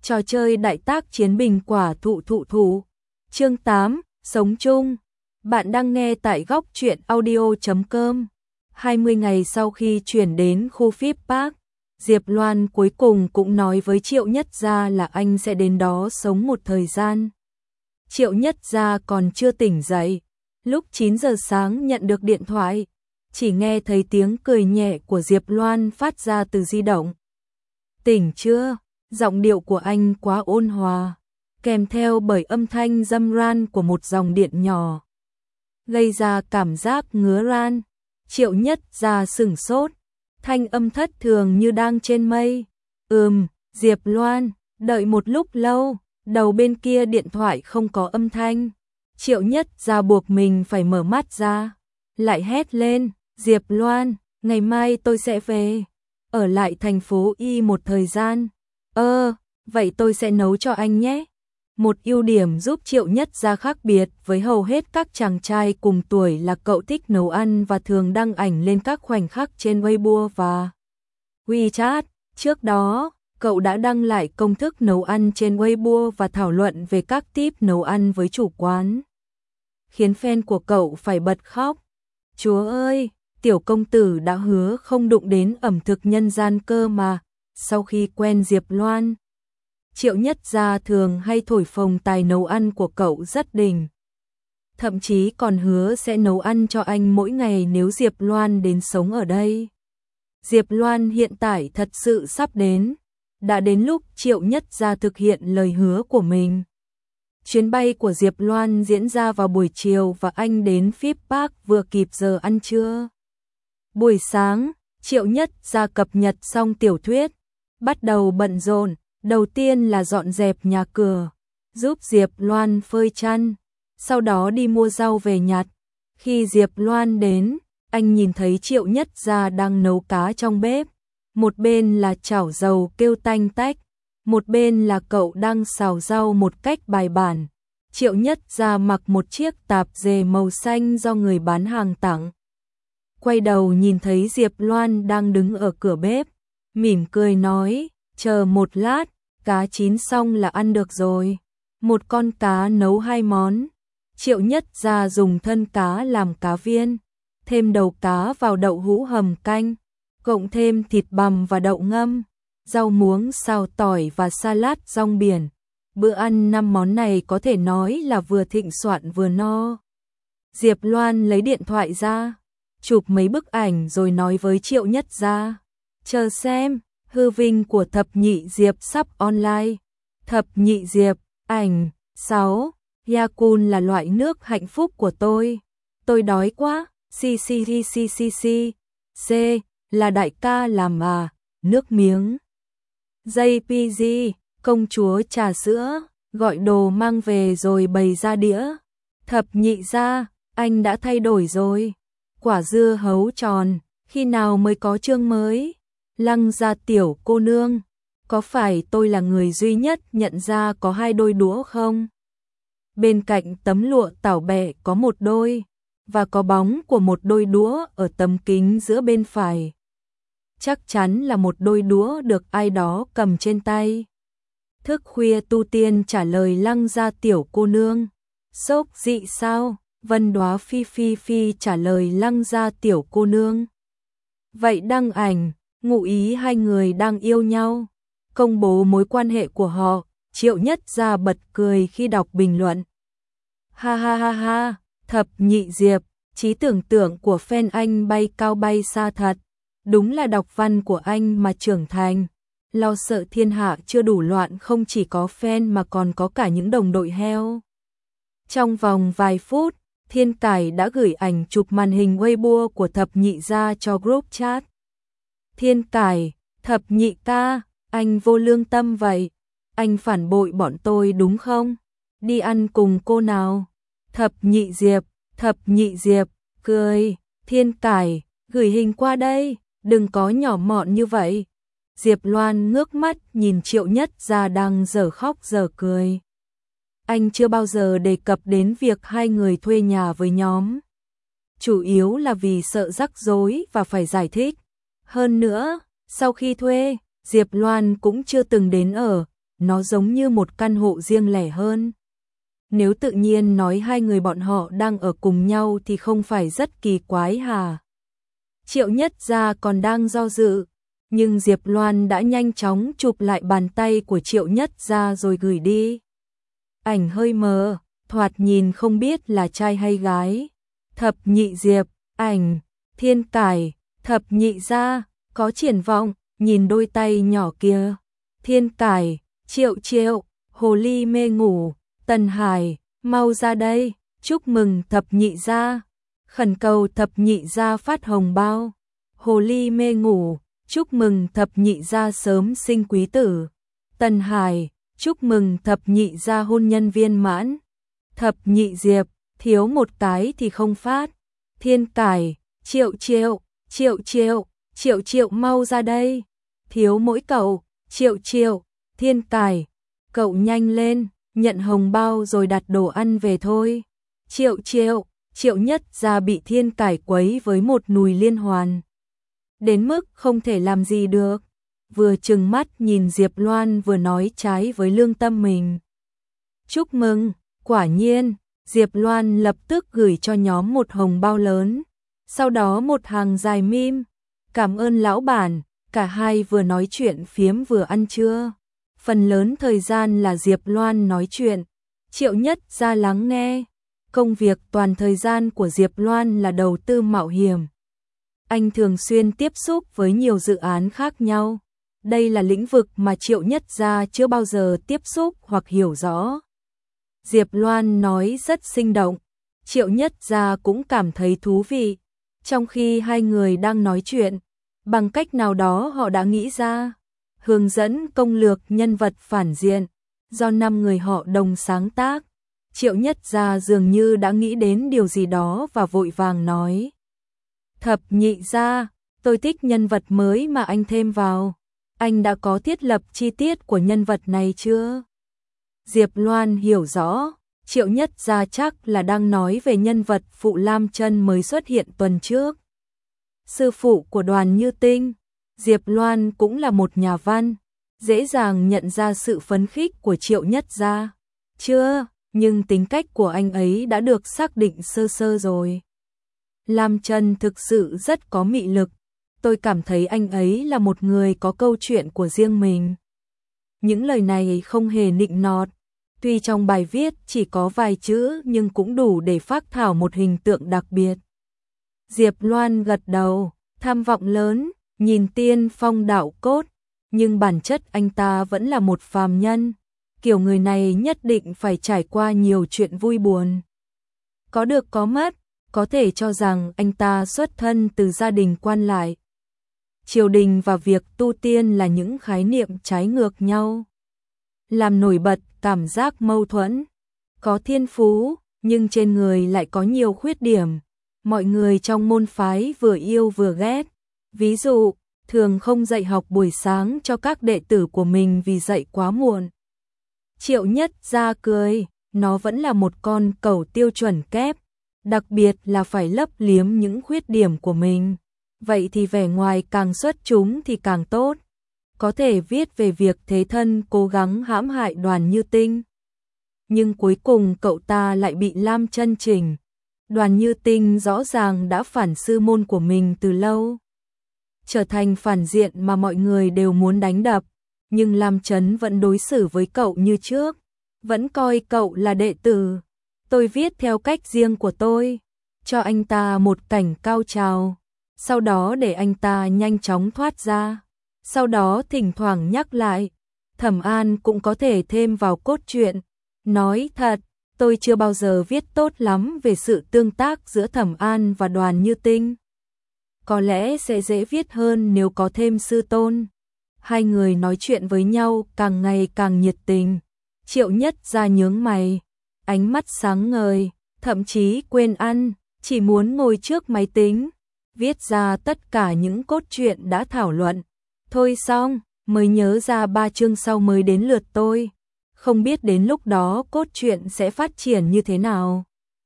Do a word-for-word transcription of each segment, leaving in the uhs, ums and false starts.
Trò chơi đại tác chiến bình quả thụ thụ thụ. Chương tám, sống chung. Bạn đang nghe tại góc truyện audio chấm com. hai mươi ngày sau khi chuyển đến khu Phip Park, Diệp Loan cuối cùng cũng nói với Triệu Nhất Gia là anh sẽ đến đó sống một thời gian. Triệu Nhất Gia còn chưa tỉnh dậy. Lúc chín giờ sáng nhận được điện thoại, chỉ nghe thấy tiếng cười nhẹ của Diệp Loan phát ra từ di động. Tỉnh chưa? Giọng điệu của anh quá ôn hòa, kèm theo bởi âm thanh râm ran của một dòng điện nhỏ, gây ra cảm giác ngứa ran. Triệu Nhất Gia sửng sốt, thanh âm thất thường như đang trên mây. Ừm, Diệp Loan, đợi một lúc lâu, đầu bên kia điện thoại không có âm thanh. Triệu Nhất Gia buộc mình phải mở mắt ra, lại hét lên, Diệp Loan, ngày mai tôi sẽ về, ở lại thành phố Y một thời gian. Ơ, vậy tôi sẽ nấu cho anh nhé. Một ưu điểm giúp Triệu Nhất Gia khác biệt với hầu hết các chàng trai cùng tuổi là cậu thích nấu ăn và thường đăng ảnh lên các khoảnh khắc trên Weibo và WeChat. Trước đó, cậu đã đăng lại công thức nấu ăn trên Weibo và thảo luận về các tip nấu ăn với chủ quán, khiến fan của cậu phải bật khóc. Chúa ơi, tiểu công tử đã hứa không đụng đến ẩm thực nhân gian cơ mà. Sau khi quen Diệp Loan, Triệu Nhất Gia thường hay thổi phồng tài nấu ăn của cậu rất đỉnh. Thậm chí còn hứa sẽ nấu ăn cho anh mỗi ngày nếu Diệp Loan đến sống ở đây. Diệp Loan hiện tại thật sự sắp đến. Đã đến lúc Triệu Nhất Gia thực hiện lời hứa của mình. Chuyến bay của Diệp Loan diễn ra vào buổi chiều và anh đến Phip Park vừa kịp giờ ăn trưa. Buổi sáng, Triệu Nhất Gia cập nhật xong tiểu thuyết, bắt đầu bận rộn. Đầu tiên là dọn dẹp nhà cửa, giúp Diệp Loan phơi chăn, sau đó đi mua rau về nhặt. Khi Diệp Loan đến, anh nhìn thấy Triệu Nhất Gia đang nấu cá trong bếp. Một bên là chảo dầu kêu tanh tách, một bên là cậu đang xào rau một cách bài bản. Triệu Nhất Gia mặc một chiếc tạp dề màu xanh do người bán hàng tặng. Quay đầu nhìn thấy Diệp Loan đang đứng ở cửa bếp, mỉm cười nói, chờ một lát, cá chín xong là ăn được rồi. Một con cá nấu hai món. Triệu Nhất Gia dùng thân cá làm cá viên, thêm đầu cá vào đậu hũ hầm canh, cộng thêm thịt bằm và đậu ngâm, rau muống xào tỏi và salad rong biển. Bữa ăn năm món này có thể nói là vừa thịnh soạn vừa no. Diệp Loan lấy điện thoại ra, chụp mấy bức ảnh rồi nói với Triệu Nhất Gia, chờ xem, hư vinh của thập nhị Diệp sắp online. Thập nhị Diệp, ảnh. Sáu. Yakun là loại nước hạnh phúc của tôi. Tôi đói quá. Xì xì xì xì xì xì. C. Là đại ca làm à. Nước miếng. jê pê giê. Công chúa trà sữa. Gọi đồ mang về rồi bày ra đĩa. Thập nhị gia, anh đã thay đổi rồi. Quả dưa hấu tròn. Khi nào mới có chương mới? Lăng Gia tiểu cô nương, có phải tôi là người duy nhất nhận ra có hai đôi đũa không? Bên cạnh tấm lụa tảo bẹ có một đôi, và có bóng của một đôi đũa ở tấm kính giữa bên phải. Chắc chắn là một đôi đũa được ai đó cầm trên tay. Thức khuya tu tiên trả lời Lăng Gia tiểu cô nương. Sốc dị sao? Vân Đóa phi phi phi trả lời Lăng Gia tiểu cô nương. Vậy đăng ảnh, ngụ ý hai người đang yêu nhau, công bố mối quan hệ của họ. Triệu Nhất Gia bật cười khi đọc bình luận. Ha ha ha ha, thập nhị Diệp, trí tưởng tượng của fan anh bay cao bay xa thật. Đúng là đọc văn của anh mà trưởng thành. Lo sợ thiên hạ chưa đủ loạn, không chỉ có fan mà còn có cả những đồng đội heo. Trong vòng vài phút, Thiên Cải đã gửi ảnh chụp màn hình Weibo của thập nhị gia cho group chat. Thiên Cải, thập nhị ca, anh vô lương tâm vậy. Anh phản bội bọn tôi đúng không? Đi ăn cùng cô nào? Thập nhị Diệp, thập nhị Diệp, cười. Thiên Cải, gửi hình qua đây, đừng có nhỏ mọn như vậy. Diệp Loan ngước mắt nhìn Triệu Nhất Gia đang dở khóc dở cười. Anh chưa bao giờ đề cập đến việc hai người thuê nhà với nhóm. Chủ yếu là vì sợ rắc rối và phải giải thích. Hơn nữa, sau khi thuê, Diệp Loan cũng chưa từng đến ở, nó giống như một căn hộ riêng lẻ hơn. Nếu tự nhiên nói hai người bọn họ đang ở cùng nhau thì không phải rất kỳ quái hả? Triệu Nhất Gia còn đang do dự, nhưng Diệp Loan đã nhanh chóng chụp lại bàn tay của Triệu Nhất Gia rồi gửi đi. Ảnh hơi mờ, thoạt nhìn không biết là trai hay gái. Thập nhị Diệp, ảnh, Thiên Cải, thập nhị gia, có triển vọng, nhìn đôi tay nhỏ kia. Thiên Cải, Triệu Triệu, hồ ly mê ngủ, Tần Hải, mau ra đây, chúc mừng thập nhị gia. Khẩn cầu thập nhị gia phát hồng bao. Hồ ly mê ngủ, chúc mừng thập nhị gia sớm sinh quý tử. Tần Hải, chúc mừng thập nhị gia hôn nhân viên mãn. Thập nhị Diệp, thiếu một cái thì không phát. Thiên Cải, Triệu Triệu, Triệu Triệu, Triệu Triệu mau ra đây. Thiếu mỗi cậu, Triệu Triệu, Thiên Cải, cậu nhanh lên, nhận hồng bao rồi đặt đồ ăn về thôi. Triệu Triệu, Triệu Nhất Gia bị Thiên Cải quấy với một nùi liên hoàn. Đến mức không thể làm gì được. Vừa trừng mắt nhìn Diệp Loan vừa nói trái với lương tâm mình. Chúc mừng, quả nhiên, Diệp Loan lập tức gửi cho nhóm một hồng bao lớn. Sau đó một hàng dài meme. Cảm ơn lão bản, cả hai vừa nói chuyện phiếm vừa ăn trưa. Phần lớn thời gian là Diệp Loan nói chuyện, Triệu Nhất Gia lắng nghe. Công việc toàn thời gian của Diệp Loan là đầu tư mạo hiểm. Anh thường xuyên tiếp xúc với nhiều dự án khác nhau. Đây là lĩnh vực mà Triệu Nhất Gia chưa bao giờ tiếp xúc hoặc hiểu rõ. Diệp Loan nói rất sinh động, Triệu Nhất Gia cũng cảm thấy thú vị. Trong khi hai người đang nói chuyện, bằng cách nào đó họ đã nghĩ ra hướng dẫn công lược nhân vật phản diện, do năm người họ đồng sáng tác. Triệu Nhất Gia dường như đã nghĩ đến điều gì đó và vội vàng nói. Thập nhị gia, tôi thích nhân vật mới mà anh thêm vào. Anh đã có thiết lập chi tiết của nhân vật này chưa? Diệp Loan hiểu rõ, Triệu Nhất Gia chắc là đang nói về nhân vật phụ Lam Chân mới xuất hiện tuần trước. Sư phụ của Đoàn Như Tinh, Diệp Loan cũng là một nhà văn, dễ dàng nhận ra sự phấn khích của Triệu Nhất Gia. Chưa, nhưng tính cách của anh ấy đã được xác định sơ sơ rồi. Lam Chân thực sự rất có mị lực, tôi cảm thấy anh ấy là một người có câu chuyện của riêng mình. Những lời này không hề nịnh nọt, tuy trong bài viết chỉ có vài chữ nhưng cũng đủ để phác thảo một hình tượng đặc biệt. Diệp Loan gật đầu, tham vọng lớn, nhìn tiên phong đạo cốt, nhưng bản chất anh ta vẫn là một phàm nhân. Kiểu người này nhất định phải trải qua nhiều chuyện vui buồn. Có được có mất, có thể cho rằng anh ta xuất thân từ gia đình quan lại. Triều đình và việc tu tiên là những khái niệm trái ngược nhau. Làm nổi bật cảm giác mâu thuẫn. Có thiên phú, nhưng trên người lại có nhiều khuyết điểm. Mọi người trong môn phái vừa yêu vừa ghét. Ví dụ, thường không dạy học buổi sáng cho các đệ tử của mình vì dậy quá muộn. Triệu Nhất Gia cười, nó vẫn là một con cẩu tiêu chuẩn kép, đặc biệt là phải lấp liếm những khuyết điểm của mình. Vậy thì vẻ ngoài càng xuất chúng thì càng tốt. Có thể viết về việc thế thân cố gắng hãm hại Đoàn Như Tinh. Nhưng cuối cùng cậu ta lại bị Lam Chân chỉnh. Đoàn Như Tinh rõ ràng đã phản sư môn của mình từ lâu. Trở thành phản diện mà mọi người đều muốn đánh đập. Nhưng Lam Chấn vẫn đối xử với cậu như trước. Vẫn coi cậu là đệ tử. Tôi viết theo cách riêng của tôi. Cho anh ta một cảnh cao trào. Sau đó để anh ta nhanh chóng thoát ra. Sau đó thỉnh thoảng nhắc lại. Thẩm An cũng có thể thêm vào cốt truyện. Nói thật, tôi chưa bao giờ viết tốt lắm về sự tương tác giữa Thẩm An và Đoàn Như Tinh. Có lẽ sẽ dễ viết hơn nếu có thêm sư tôn. Hai người nói chuyện với nhau càng ngày càng nhiệt tình. Triệu Nhất Gia nhướng mày, ánh mắt sáng ngời, thậm chí quên ăn, chỉ muốn ngồi trước máy tính, viết ra tất cả những cốt truyện đã thảo luận. Thôi xong, mới nhớ ra ba chương sau mới đến lượt tôi. Không biết đến lúc đó cốt truyện sẽ phát triển như thế nào.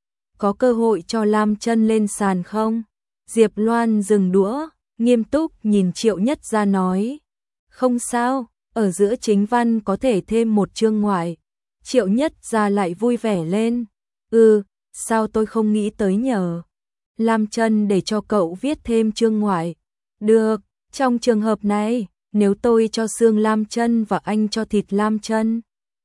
Có cơ hội cho Lam Chân lên sàn không? Diệp Loan dừng đũa, nghiêm túc nhìn Triệu Nhất Gia nói. Không sao, ở giữa chính văn có thể thêm một chương ngoại. Triệu Nhất Gia lại vui vẻ lên. Ừ, sao tôi không nghĩ tới nhờ Lam Chân để cho cậu viết thêm chương ngoại. Được, trong trường hợp này, nếu tôi cho xương Lam Chân và anh cho thịt Lam Chân,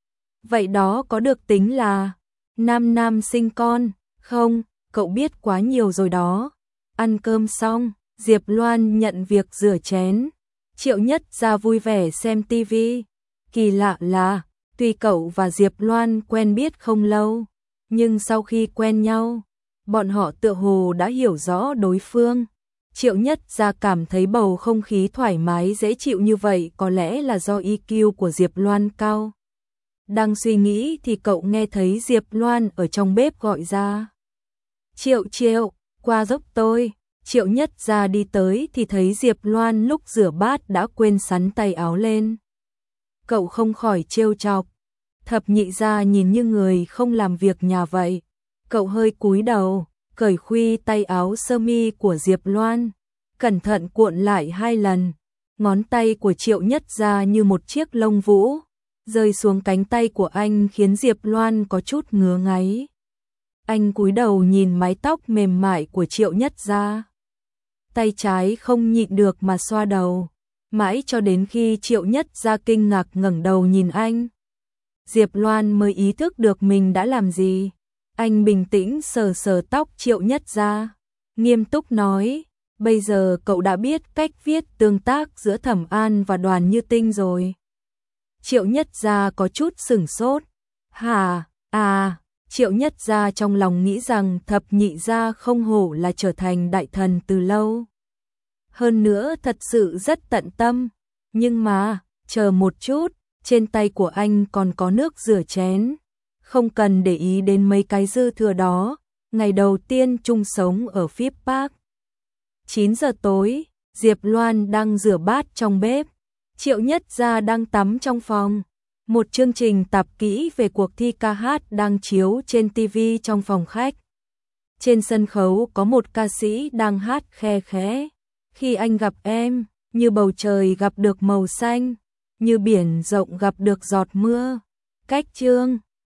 vậy đó có được tính là nam nam sinh con, không? Cậu biết quá nhiều rồi đó. Ăn cơm xong, Diệp Loan nhận việc rửa chén. Triệu Nhất Gia vui vẻ xem tivi. Kỳ lạ là, tuy cậu và Diệp Loan quen biết không lâu, nhưng sau khi quen nhau, bọn họ tựa hồ đã hiểu rõ đối phương. Triệu Nhất Gia cảm thấy bầu không khí thoải mái dễ chịu như vậy có lẽ là do i kiu của Diệp Loan cao. Đang suy nghĩ thì cậu nghe thấy Diệp Loan ở trong bếp gọi ra. Triệu Triệu, qua giúp tôi. Triệu Nhất Gia đi tới thì thấy Diệp Loan lúc rửa bát đã quên sắn tay áo lên. Cậu không khỏi trêu chọc. Thập Nhị Gia nhìn như người không làm việc nhà vậy. Cậu hơi cúi đầu, cởi khuy tay áo sơ mi của Diệp Loan, cẩn thận cuộn lại hai lần. Ngón tay của Triệu Nhất Gia như một chiếc lông vũ, rơi xuống cánh tay của anh khiến Diệp Loan có chút ngứa ngáy. Anh cúi đầu nhìn mái tóc mềm mại của Triệu Nhất Gia. Tay trái không nhịn được mà xoa đầu, mãi cho đến khi Triệu Nhất Gia kinh ngạc ngẩng đầu nhìn anh. Diệp Loan mới ý thức được mình đã làm gì. Anh bình tĩnh sờ sờ tóc Triệu Nhất Gia, nghiêm túc nói, bây giờ cậu đã biết cách viết tương tác giữa Thẩm An và Đoàn Như Tinh rồi. Triệu Nhất Gia có chút sửng sốt. Hả, à, Triệu Nhất Gia trong lòng nghĩ rằng Thập Nhị Gia không hổ là trở thành đại thần từ lâu. Hơn nữa thật sự rất tận tâm. Nhưng mà, chờ một chút, trên tay của anh còn có nước rửa chén. Không cần để ý đến mấy cái dư thừa đó. Ngày đầu tiên chung sống ở Phip Park. chín giờ tối, Diệp Loan đang rửa bát trong bếp. Triệu Nhất Gia đang tắm trong phòng. Một chương trình tạp kỹ về cuộc thi ca hát đang chiếu trên ti vi trong phòng khách. Trên sân khấu có một ca sĩ đang hát khe khẽ. Khi anh gặp em, như bầu trời gặp được màu xanh, như biển rộng gặp được giọt mưa. Cách chương